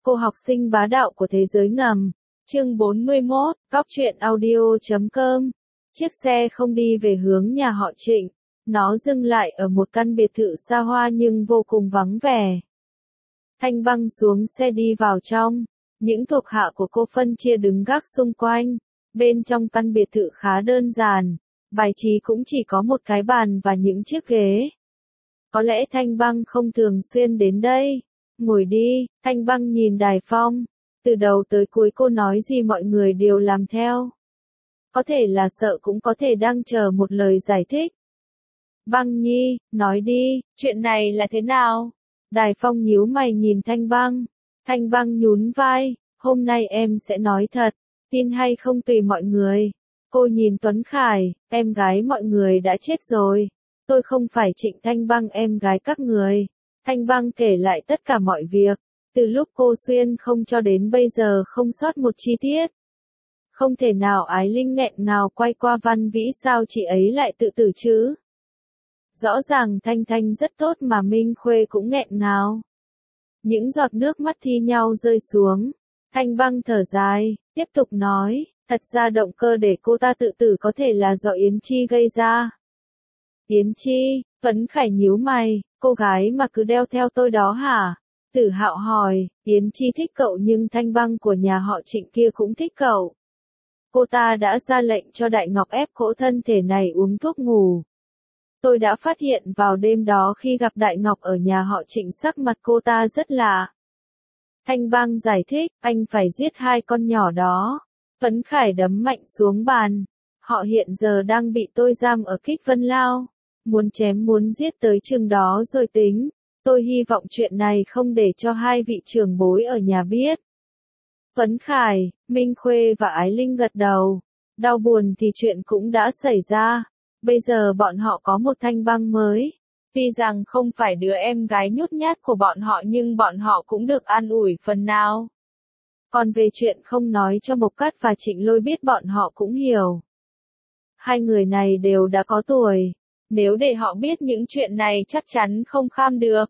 Cô học sinh bá đạo của thế giới ngầm. Chương 41, Cóc truyện audio.com. Chiếc xe không đi về hướng nhà họ Trịnh. Nó dừng lại ở một căn biệt thự xa hoa nhưng vô cùng vắng vẻ. Thanh Băng xuống xe đi vào trong. Những thuộc hạ của cô phân chia đứng gác xung quanh. Bên trong căn biệt thự khá đơn giản. Bài trí cũng chỉ có một cái bàn và những chiếc ghế. Có lẽ Thanh Băng không thường xuyên đến đây. Ngồi đi, Thanh Băng nhìn Đài Phong. Từ đầu tới cuối cô nói gì mọi người đều làm theo. Có thể là sợ cũng có thể đang chờ một lời giải thích. Băng Nhi, nói đi, chuyện này là thế nào? Đài Phong nhíu mày nhìn Thanh Băng. Thanh Băng nhún vai, hôm nay em sẽ nói thật, tin hay không tùy mọi người. Cô nhìn Tuấn Khải, em gái mọi người đã chết rồi. Tôi không phải Trịnh Thanh Băng em gái các người. Thanh Băng kể lại tất cả mọi việc, từ lúc cô xuyên không cho đến bây giờ không sót một chi tiết. Không thể nào. Ái Linh nghẹn ngào quay qua Văn Vĩ, sao chị ấy lại tự tử chứ? Rõ ràng Thanh Thanh rất tốt mà Minh Khuê cũng nghẹn ngào. Những giọt nước mắt thi nhau rơi xuống. Thanh Băng thở dài, tiếp tục nói, thật ra động cơ để cô ta tự tử có thể là do Yến Chi gây ra. Yến Chi? Tuấn Khải nhíu mày, cô gái mà cứ đeo theo tôi đó hả? Tử Hạo hỏi, Yến Chi thích cậu nhưng Thanh Băng của nhà họ Trịnh kia cũng thích cậu. Cô ta đã ra lệnh cho Đại Ngọc ép cỗ thân thể này uống thuốc ngủ. Tôi đã phát hiện vào đêm đó khi gặp Đại Ngọc ở nhà họ Trịnh, sắc mặt cô ta rất lạ. Thanh Băng giải thích, anh phải giết hai con nhỏ đó. Tuấn Khải đấm mạnh xuống bàn. Họ hiện giờ đang bị tôi giam ở Kích Vân Lao. Muốn chém muốn giết tới chừng đó rồi tính. Tôi hy vọng chuyện này không để cho hai vị trưởng bối ở nhà biết. Tuấn Khải, Minh Khuê và Ái Linh gật đầu. Đau buồn thì chuyện cũng đã xảy ra. Bây giờ bọn họ có một Thanh Băng mới. Tuy rằng không phải đứa em gái nhút nhát của bọn họ nhưng bọn họ cũng được an ủi phần nào. Còn về chuyện không nói cho Mộc Cát và Trịnh Lôi biết bọn họ cũng hiểu. Hai người này đều đã có tuổi. Nếu để họ biết những chuyện này chắc chắn không kham được.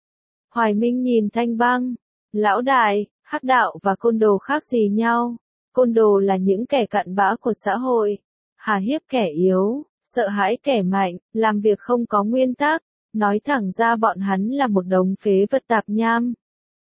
Hoài Minh nhìn Thanh Băng. Lão đại, Hắc Đạo và Côn Đồ khác gì nhau? Côn Đồ là những kẻ cặn bã của xã hội. Hà hiếp kẻ yếu, sợ hãi kẻ mạnh, làm việc không có nguyên tắc. Nói thẳng ra bọn hắn là một đống phế vật tạp nham.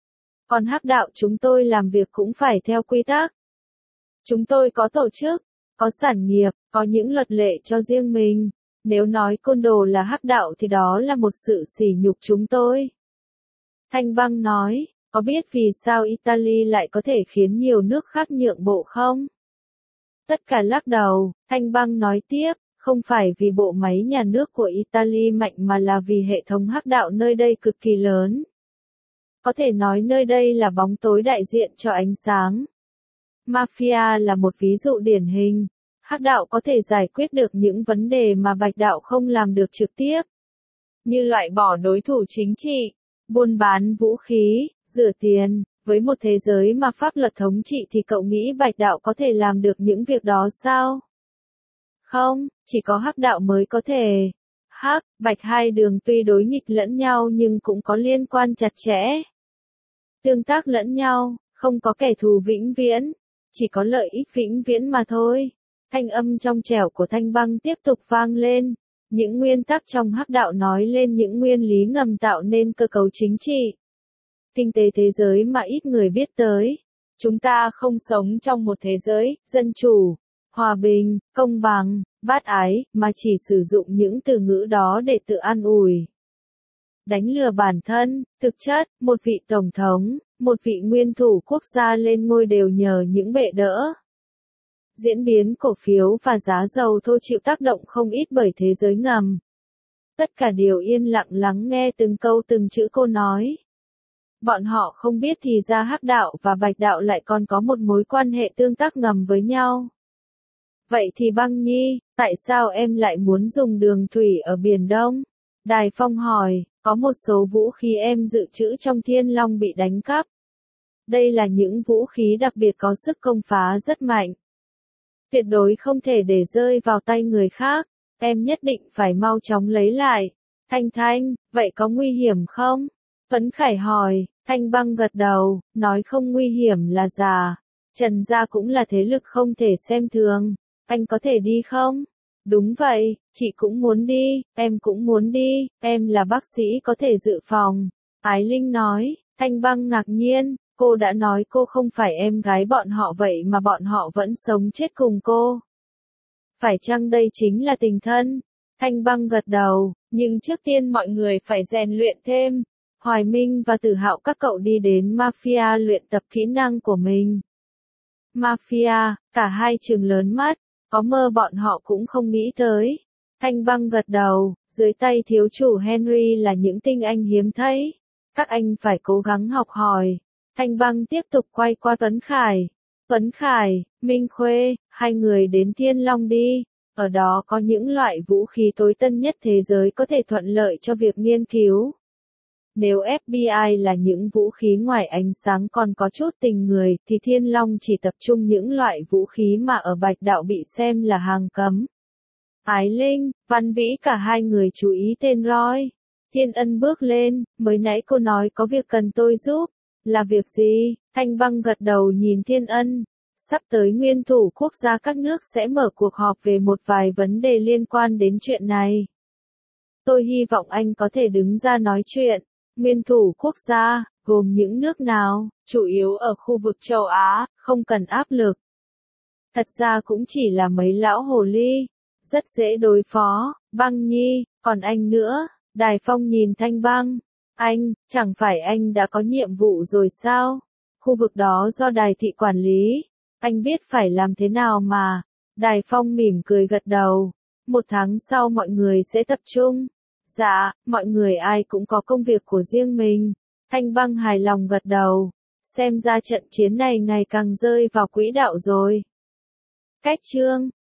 Còn Hắc Đạo chúng tôi làm việc cũng phải theo quy tắc. Chúng tôi có tổ chức, có sản nghiệp, có những luật lệ cho riêng mình. Nếu nói Côn Đồ là Hắc Đạo thì đó là một sự sỉ nhục chúng tôi. Thanh Băng nói, có biết vì sao Italy lại có thể khiến nhiều nước khác nhượng bộ không? Tất cả lắc đầu. Thanh Băng nói tiếp, không phải vì bộ máy nhà nước của Italy mạnh mà là vì hệ thống Hắc Đạo nơi đây cực kỳ lớn. Có thể nói nơi đây là bóng tối đại diện cho ánh sáng. Mafia là một ví dụ điển hình. Hắc Đạo có thể giải quyết được những vấn đề mà Bạch Đạo không làm được trực tiếp. Như loại bỏ đối thủ chính trị, buôn bán vũ khí, rửa tiền. Với một thế giới mà pháp luật thống trị thì cậu nghĩ Bạch Đạo có thể làm được những việc đó sao? Không, chỉ có Hắc Đạo mới có thể. Hắc, Bạch hai đường tuy đối nghịch lẫn nhau nhưng cũng có liên quan chặt chẽ. Tương tác lẫn nhau, không có kẻ thù vĩnh viễn, chỉ có lợi ích vĩnh viễn mà thôi. Thanh âm trong trẻo của Thanh Băng tiếp tục vang lên. Những nguyên tắc trong Hắc Đạo nói lên những nguyên lý ngầm tạo nên cơ cấu chính trị. Kinh tế thế giới mà ít người biết tới. Chúng ta không sống trong một thế giới dân chủ, hòa bình, công bằng, bác ái, mà chỉ sử dụng những từ ngữ đó để tự an ủi. Đánh lừa bản thân, thực chất, một vị tổng thống, một vị nguyên thủ quốc gia lên ngôi đều nhờ những bệ đỡ. Diễn biến cổ phiếu và giá dầu thô chịu tác động không ít bởi thế giới ngầm. Tất cả đều yên lặng lắng nghe từng câu từng chữ cô nói. Bọn họ không biết thì ra Hắc Đạo và Bạch Đạo lại còn có một mối quan hệ tương tác ngầm với nhau. Vậy thì Băng Nhi, tại sao em lại muốn dùng đường thủy ở Biển Đông? Đài Phong hỏi, có một số vũ khí em dự trữ trong Thiên Long bị đánh cắp. Đây là những vũ khí đặc biệt có sức công phá rất mạnh. Tuyệt đối không thể để rơi vào tay người khác, em nhất định phải mau chóng lấy lại. Thanh Thanh, vậy có nguy hiểm không? Tuấn Khải hỏi, Thanh Băng gật đầu, nói không nguy hiểm là giả. Trần gia cũng là thế lực không thể xem thường. Anh có thể đi không? Đúng vậy, chị cũng muốn đi, em cũng muốn đi, em là bác sĩ có thể dự phòng. Ái Linh nói, Thanh Băng ngạc nhiên, cô đã nói cô không phải em gái bọn họ vậy mà bọn họ vẫn sống chết cùng cô. Phải chăng đây chính là tình thân? Thanh Băng gật đầu, nhưng trước tiên mọi người phải rèn luyện thêm. Hoài Minh và Tử Hạo các cậu đi đến Mafia luyện tập kỹ năng của mình. Mafia, cả hai trừng lớn mắt, có mơ bọn họ cũng không nghĩ tới. Thanh Băng gật đầu, dưới tay thiếu chủ Henry là những tinh anh hiếm thấy. Các anh phải cố gắng học hỏi. Thanh Băng tiếp tục quay qua Tuấn Khải. Tuấn Khải, Minh Khuê, hai người đến Thiên Long đi. Ở đó có những loại vũ khí tối tân nhất thế giới có thể thuận lợi cho việc nghiên cứu. Nếu FBI là những vũ khí ngoài ánh sáng còn có chút tình người, thì Thiên Long chỉ tập trung những loại vũ khí mà ở Bạch Đạo bị xem là hàng cấm. Ái Linh, Văn Vĩ cả hai người chú ý tên Roy. Thiên Ân bước lên, mới nãy cô nói có việc cần tôi giúp. Là việc gì? Thanh Băng gật đầu nhìn Thiên Ân. Sắp tới nguyên thủ quốc gia các nước sẽ mở cuộc họp về một vài vấn đề liên quan đến chuyện này. Tôi hy vọng anh có thể đứng ra nói chuyện. Nguyên thủ quốc gia, gồm những nước nào, chủ yếu ở khu vực châu Á, không cần áp lực. Thật ra cũng chỉ là mấy lão hồ ly, rất dễ đối phó. Băng Nhi, còn anh nữa. Đài Phong nhìn Thanh Băng. Anh, chẳng phải anh đã có nhiệm vụ rồi sao? Khu vực đó do Đài Thị quản lý. Anh biết phải làm thế nào mà. Đài Phong mỉm cười gật đầu. 1 tháng sau mọi người sẽ tập trung. Dạ, mọi người ai cũng có công việc của riêng mình. Thanh Băng hài lòng gật đầu. Xem ra trận chiến này ngày càng rơi vào quỹ đạo rồi. Cách chương